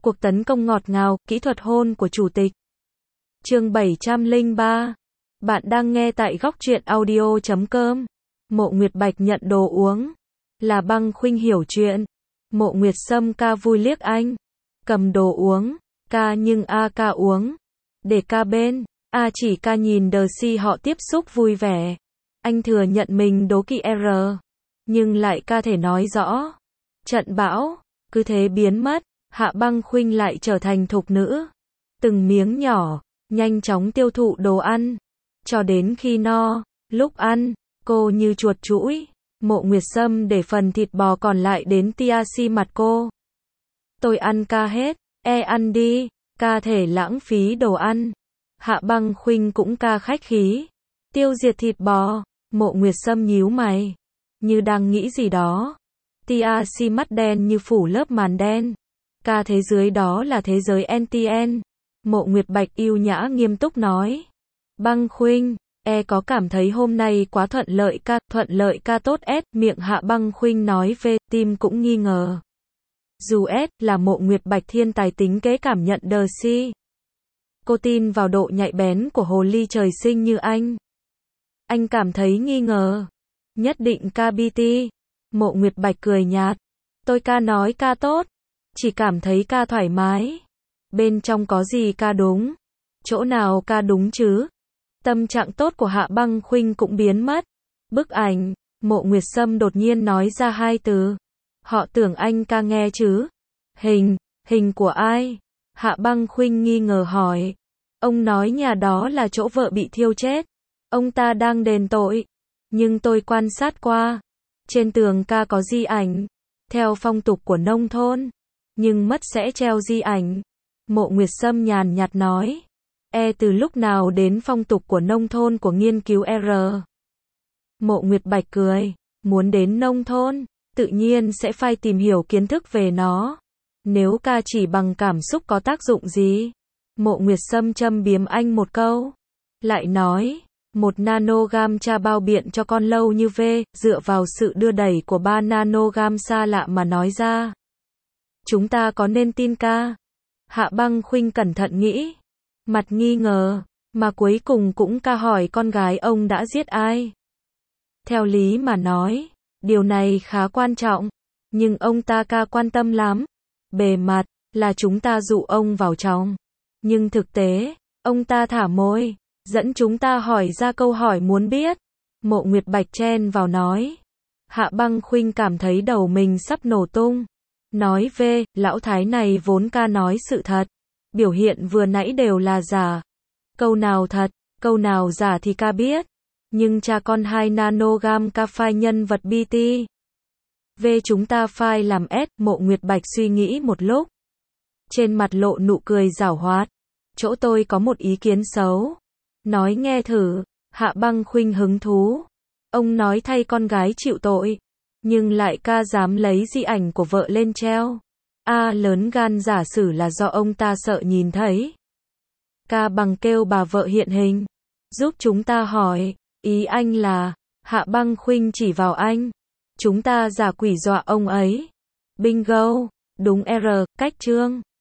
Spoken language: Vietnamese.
Cuộc tấn công ngọt ngào, kỹ thuật hôn của chủ tịch. Chương 703. Bạn đang nghe tại góc truyện audio.com. Mộ Nguyệt Bạch nhận đồ uống. Là Băng Khuynh hiểu chuyện. Mộ Nguyệt Sâm ca vui liếc anh. Cầm đồ uống. Ca nhưng A ca uống. Để ca bên. A chỉ ca nhìn đờ si họ tiếp xúc vui vẻ. Anh thừa nhận mình đố kỵ R. Nhưng lại ca thể nói rõ. Trận bão. Cứ thế biến mất. Hạ Băng Khuynh lại trở thành thục nữ. Từng miếng nhỏ. Nhanh chóng tiêu thụ đồ ăn. Cho đến khi no. Lúc ăn. Cô như chuột chũi. Mộ Nguyệt Sâm để phần thịt bò còn lại đến tia si mặt cô. Tôi ăn ca hết. Ăn đi. Ca thể lãng phí đồ ăn. Hạ Băng Khuynh cũng ca khách khí. Tiêu diệt thịt bò. Mộ Nguyệt Sâm nhíu mày. Như đang nghĩ gì đó. Tia si mắt đen như phủ lớp màn đen. Ca thế giới đó là thế giới NTN. Mộ Nguyệt Bạch yêu nhã nghiêm túc nói. Băng Khuynh, có cảm thấy hôm nay quá thuận lợi ca tốt S, miệng Hạ Băng Khuynh nói về, tim cũng nghi ngờ. Dù S là Mộ Nguyệt Bạch thiên tài tính kế cảm nhận đờ si. Cô tin vào độ nhạy bén của hồ ly trời sinh như anh. Anh cảm thấy nghi ngờ. Nhất định ca BT. Mộ Nguyệt Bạch cười nhạt. Tôi ca nói ca tốt. Chỉ cảm thấy ca thoải mái. Bên trong có gì ca đúng? Chỗ nào ca đúng chứ? Tâm trạng tốt của Hạ Băng Khuynh cũng biến mất. Bức ảnh. Mộ Nguyệt Sâm đột nhiên nói ra hai từ. Họ tưởng anh ca nghe chứ? Hình của ai? Hạ Băng Khuynh nghi ngờ hỏi. Ông nói nhà đó là chỗ vợ bị thiêu chết. Ông ta đang đền tội. Nhưng tôi quan sát qua. Trên tường ca có di ảnh. Theo phong tục của nông thôn. Nhưng mất sẽ treo di ảnh. Mộ Nguyệt Sâm nhàn nhạt nói. Từ lúc nào đến phong tục của nông thôn của nghiên cứu R. Mộ Nguyệt Bạch cười. Muốn đến nông thôn, tự nhiên sẽ phải tìm hiểu kiến thức về nó. Nếu ca chỉ bằng cảm xúc có tác dụng gì? Mộ Nguyệt Sâm châm biếm anh một câu. Lại nói. 1 nanogam cha bao biện cho con lâu như V, dựa vào sự đưa đẩy của 3 nanogam xa lạ mà nói ra. Chúng ta có nên tin ca? Hạ Băng Khuynh cẩn thận nghĩ. Mặt nghi ngờ, mà cuối cùng cũng ca hỏi con gái ông đã giết ai. Theo lý mà nói, điều này khá quan trọng, nhưng ông ta ca quan tâm lắm. Bề mặt, là chúng ta dụ ông vào trong. Nhưng thực tế, ông ta thả môi, dẫn chúng ta hỏi ra câu hỏi muốn biết. Mộ Nguyệt Bạch chen vào nói. Hạ Băng Khuynh cảm thấy đầu mình sắp nổ tung. Nói về, lão thái này vốn ca nói sự thật. Biểu hiện vừa nãy đều là giả. Câu nào thật, câu nào giả thì ca biết. Nhưng cha con 2 nanogam ca phai nhân vật BT. Về chúng ta phai làm S, Mộ Nguyệt Bạch suy nghĩ một lúc. Trên mặt lộ nụ cười giảo hoạt. Chỗ tôi có một ý kiến xấu. Nói nghe thử. Hạ Băng Khuynh hứng thú. Ông nói thay con gái chịu tội. Nhưng lại ca dám lấy di ảnh của vợ lên treo. Lớn gan giả sử là do ông ta sợ nhìn thấy. Ca bằng kêu bà vợ hiện hình. Giúp chúng ta hỏi. Ý anh là. Hạ Băng Khuynh chỉ vào anh. Chúng ta giả quỷ dọa ông ấy. Bingo. Đúng R. Cách chương.